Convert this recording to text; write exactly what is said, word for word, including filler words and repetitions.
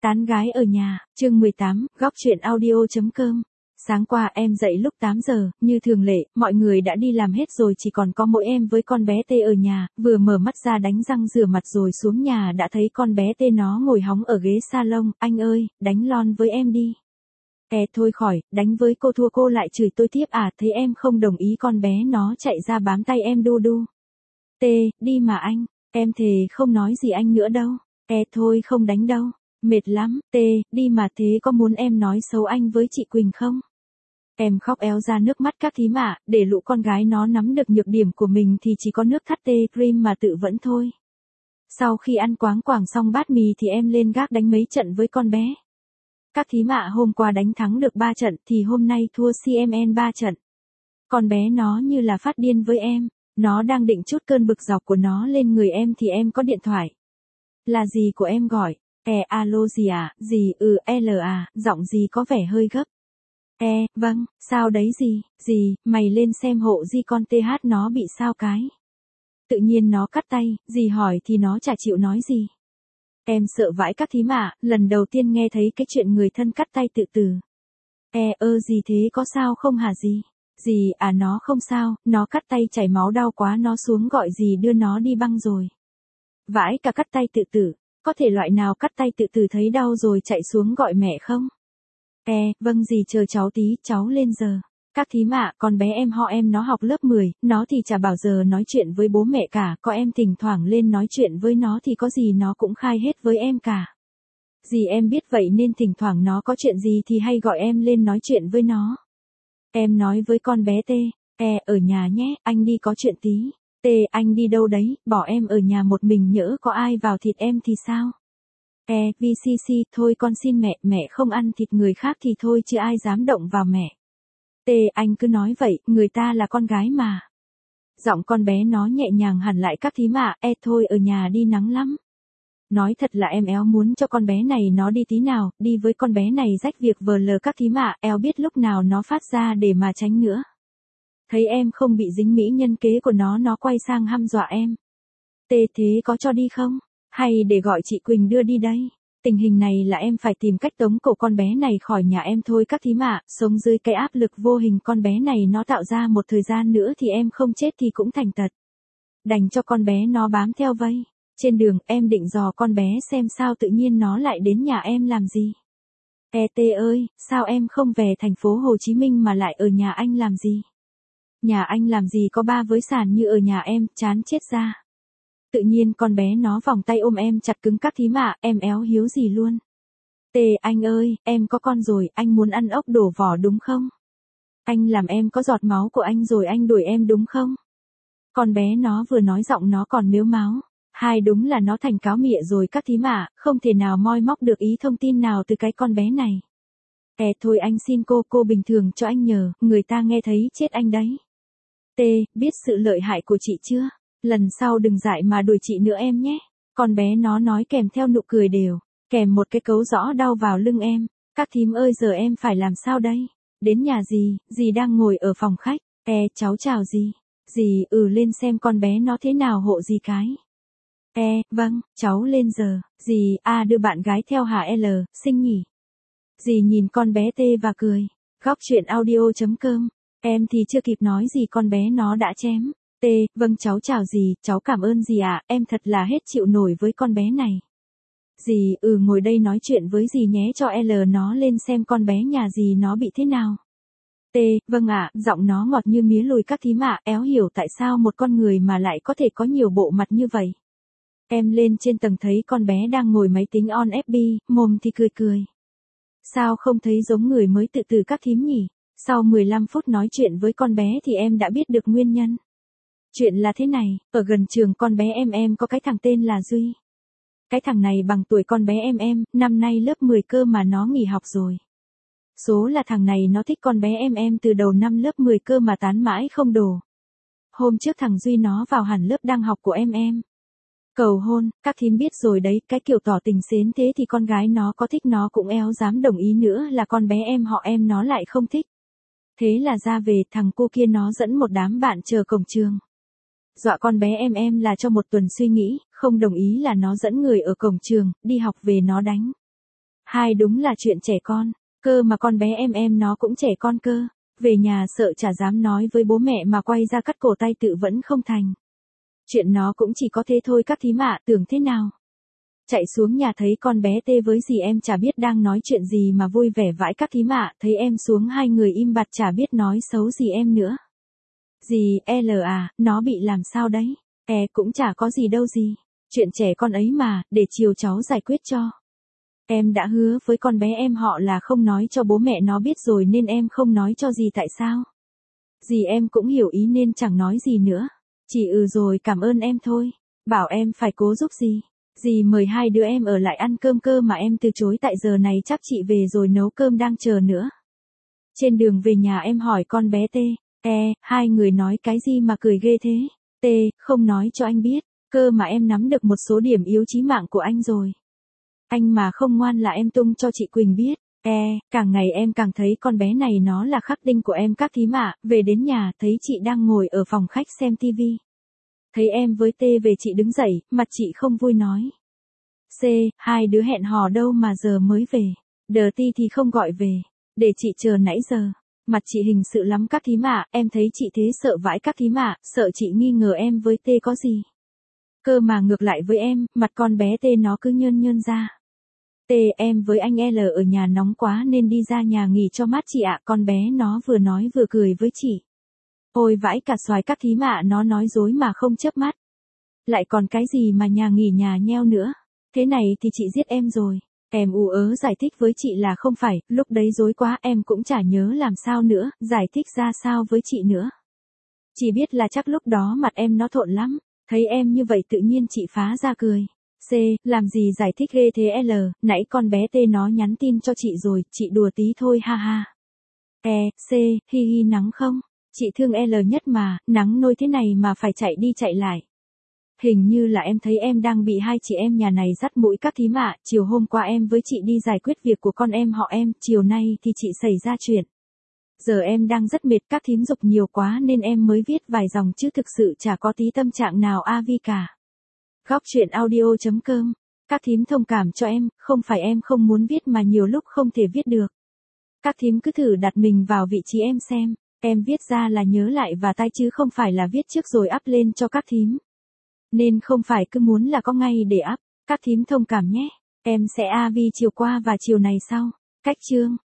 Tán gái ở nhà, chương mười tám, góc chuyện audio.com. Sáng qua em dậy lúc tám giờ, như thường lệ, mọi người đã đi làm hết rồi, chỉ còn có mỗi em với con bé Tê ở nhà, vừa mở mắt ra đánh răng rửa mặt rồi xuống nhà đã thấy con bé Tê nó ngồi hóng ở ghế salon. Anh ơi, đánh lon với em đi. E thôi khỏi, đánh với cô thua cô lại chửi tôi tiếp à, thấy em không đồng ý con bé nó chạy ra bám tay em đu đu. Tê, đi mà anh, em thề không nói gì anh nữa đâu. E thôi không đánh đâu. Mệt lắm, Tê, đi mà, thế có muốn em nói xấu anh với chị Quỳnh không? Em khóc éo ra nước mắt các thím ạ, để lũ con gái nó nắm được nhược điểm của mình thì chỉ có nước thắt tê cream mà tự vẫn thôi. Sau khi ăn quáng quàng xong bát mì thì em lên gác đánh mấy trận với con bé. Các thím ạ, hôm qua đánh thắng được ba trận thì hôm nay thua xê em en ba trận. Con bé nó như là phát điên với em, nó đang định trút cơn bực dọc của nó lên người em thì em có điện thoại. Là gì của em gọi? E alo gì à, gì, ừ, L à, giọng gì có vẻ hơi gấp. E, vâng, sao đấy gì, gì, mày lên xem hộ di con tê hát nó bị sao cái. Tự nhiên nó cắt tay, gì hỏi thì nó chả chịu nói gì. Em sợ vãi các thím ạ, lần đầu tiên nghe thấy cái chuyện người thân cắt tay tự tử. E ơ gì thế có sao không hả gì? Gì à, nó không sao, nó cắt tay chảy máu đau quá nó xuống gọi gì đưa nó đi băng rồi. Vãi cả cắt tay tự tử. Có thể loại nào cắt tay tự tử thấy đau rồi chạy xuống gọi mẹ không? E, vâng gì chờ cháu tí, cháu lên giờ. Các thím ạ, con bé em họ em nó học lớp mười, nó thì chả bảo giờ nói chuyện với bố mẹ cả, có em thỉnh thoảng lên nói chuyện với nó thì có gì nó cũng khai hết với em cả. Dì em biết vậy nên thỉnh thoảng nó có chuyện gì thì hay gọi em lên nói chuyện với nó. Em nói với con bé Tê, E, ở nhà nhé, anh đi có chuyện tí. Tê, anh đi đâu đấy, bỏ em ở nhà một mình nhỡ có ai vào thịt em thì sao? E, vê xê xê, thôi con xin mẹ, mẹ không ăn thịt người khác thì thôi chứ ai dám động vào mẹ. Tê, anh cứ nói vậy, người ta là con gái mà. Giọng con bé nó nhẹ nhàng hẳn lại các thím ạ, E thôi ở nhà đi nắng lắm. Nói thật là em éo muốn cho con bé này nó đi tí nào, đi với con bé này rách việc vờ lờ các thím ạ, éo biết lúc nào nó phát ra để mà tránh nữa. Thấy em không bị dính mỹ nhân kế của nó nó quay sang hăm dọa em. Tê, thế có cho đi không? Hay để gọi chị Quỳnh đưa đi đây? Tình hình này là em phải tìm cách tống cổ con bé này khỏi nhà em thôi các thím ạ, sống dưới cái áp lực vô hình con bé này nó tạo ra một thời gian nữa thì em không chết thì cũng thành tật. Đành cho con bé nó bám theo vây. Trên đường em định dò con bé xem sao tự nhiên nó lại đến nhà em làm gì. E Tê ơi, sao em không về thành phố Hồ Chí Minh mà lại ở nhà anh làm gì? Nhà anh làm gì có ba với sàn như ở nhà em, chán chết ra. Tự nhiên con bé nó vòng tay ôm em chặt cứng các thím ạ, em éo hiếu gì luôn. Tê, anh ơi, em có con rồi, anh muốn ăn ốc đổ vỏ đúng không? Anh làm em có giọt máu của anh rồi anh đuổi em đúng không? Con bé nó vừa nói giọng nó còn mếu máo. Hai đúng là nó thành cáo mịa rồi các thím ạ, không thể nào moi móc được ý thông tin nào từ cái con bé này. E thôi anh xin cô, cô bình thường cho anh nhờ, người ta nghe thấy chết anh đấy. Tê, biết sự lợi hại của chị chưa? Lần sau đừng dại mà đuổi chị nữa em nhé. Con bé nó nói kèm theo nụ cười đều, kèm một cái cấu rõ đau vào lưng em. Các thím ơi giờ em phải làm sao đây? Đến nhà dì, dì đang ngồi ở phòng khách. E, cháu chào dì. Dì, ừ lên xem con bé nó thế nào hộ dì cái. E, vâng, cháu lên giờ. Dì, à đưa bạn gái theo hả L, xinh nhỉ. Dì nhìn con bé Tê và cười. Góc chuyện audio.com. Em thì chưa kịp nói gì con bé nó đã chém. Tê, vâng cháu chào dì, cháu cảm ơn dì ạ, à, em thật là hết chịu nổi với con bé này. Dì, ừ ngồi đây nói chuyện với dì nhé cho L nó lên xem con bé nhà dì nó bị thế nào. Tê, vâng ạ, à, giọng nó ngọt như mía lùi các thím ạ, éo hiểu tại sao một con người mà lại có thể có nhiều bộ mặt như vậy. Em lên trên tầng thấy con bé đang ngồi máy tính on ép bê, mồm thì cười cười. Sao không thấy giống người mới tự tử các thím nhỉ? Sau mười lăm phút nói chuyện với con bé thì em đã biết được nguyên nhân. Chuyện là thế này, ở gần trường con bé em em có cái thằng tên là Duy. Cái thằng này bằng tuổi con bé em em, năm nay lớp mười cơ mà nó nghỉ học rồi. Số là thằng này nó thích con bé em em từ đầu năm lớp mười cơ mà tán mãi không đổ. Hôm trước thằng Duy nó vào hẳn lớp đang học của em em. Cầu hôn, các thím biết rồi đấy, cái kiểu tỏ tình xến thế thì con gái nó có thích nó cũng éo dám đồng ý nữa là con bé em họ em nó lại không thích. Thế là ra về thằng cô kia nó dẫn một đám bạn chờ cổng trường. Dọa con bé em em là cho một tuần suy nghĩ, không đồng ý là nó dẫn người ở cổng trường, đi học về nó đánh. Hai đúng là chuyện trẻ con, cơ mà con bé em em nó cũng trẻ con cơ. Về nhà sợ chả dám nói với bố mẹ mà quay ra cắt cổ tay tự vẫn không thành. Chuyện nó cũng chỉ có thế thôi các thím ạ, tưởng thế nào. Chạy xuống nhà thấy con bé Tê với dì em chả biết đang nói chuyện gì mà vui vẻ vãi các thím ạ, thấy em xuống hai người im bặt chả biết nói xấu gì em nữa. Dì, L à, nó bị làm sao đấy? E cũng chả có gì đâu dì. Chuyện trẻ con ấy mà, để chiều cháu giải quyết cho. Em đã hứa với con bé em họ là không nói cho bố mẹ nó biết rồi nên em không nói cho dì tại sao. Dì em cũng hiểu ý nên chẳng nói gì nữa. Chỉ ừ rồi cảm ơn em thôi. Bảo em phải cố giúp dì. Dì mời hai đứa em ở lại ăn cơm cơ mà em từ chối tại giờ này chắc chị về rồi nấu cơm đang chờ nữa. Trên đường về nhà em hỏi con bé T, E, hai người nói cái gì mà cười ghê thế? T, không nói cho anh biết, cơ mà em nắm được một số điểm yếu chí mạng của anh rồi. Anh mà không ngoan là em tung cho chị Quỳnh biết. E, càng ngày em càng thấy con bé này nó là khắc tinh của em các thím ạ. Về đến nhà thấy chị đang ngồi ở phòng khách xem tivi. Thấy em với T về chị đứng dậy, mặt chị không vui nói. C, hai đứa hẹn hò đâu mà giờ mới về. Đờ ti thì không gọi về. Để chị chờ nãy giờ. Mặt chị hình sự lắm các thím ạ, em thấy chị thế sợ vãi các thím ạ, sợ chị nghi ngờ em với T có gì. Cơ mà ngược lại với em, mặt con bé T nó cứ nhơn nhơn ra. T, em với anh L ở nhà nóng quá nên đi ra nhà nghỉ cho mát chị ạ, con bé nó vừa nói vừa cười với chị. Ôi vãi cả xoài các thím ạ, nó nói dối mà không chớp mắt. Lại còn cái gì mà nhà nghỉ nhà nheo nữa. Thế này thì chị giết em rồi. Em ú ớ giải thích với chị là không phải, lúc đấy dối quá em cũng chả nhớ làm sao nữa, giải thích ra sao với chị nữa. Chỉ biết là chắc lúc đó mặt em nó thộn lắm, thấy em như vậy tự nhiên chị phá ra cười. C, làm gì giải thích ghê thế L, nãy con bé T nó nhắn tin cho chị rồi, chị đùa tí thôi ha ha. E, C, hi hi nắng không? Chị thương L nhất mà, nắng nôi thế này mà phải chạy đi chạy lại. Hình như là em thấy em đang bị hai chị em nhà này dắt mũi các thím ạ, chiều hôm qua em với chị đi giải quyết việc của con em họ em, chiều nay thì chị xảy ra chuyện. Giờ em đang rất mệt các thím giục nhiều quá nên em mới viết vài dòng chứ thực sự chả có tí tâm trạng nào a vi cả. Góc chuyện audio chấm com. Các thím thông cảm cho em, không phải em không muốn viết mà nhiều lúc không thể viết được. Các thím cứ thử đặt mình vào vị trí em xem, em viết ra là nhớ lại và tay chứ không phải là viết trước rồi up lên cho các thím. Nên không phải cứ muốn là có ngay để up, các thím thông cảm nhé. Em sẽ a vi chiều qua và chiều này sau. Cách chương.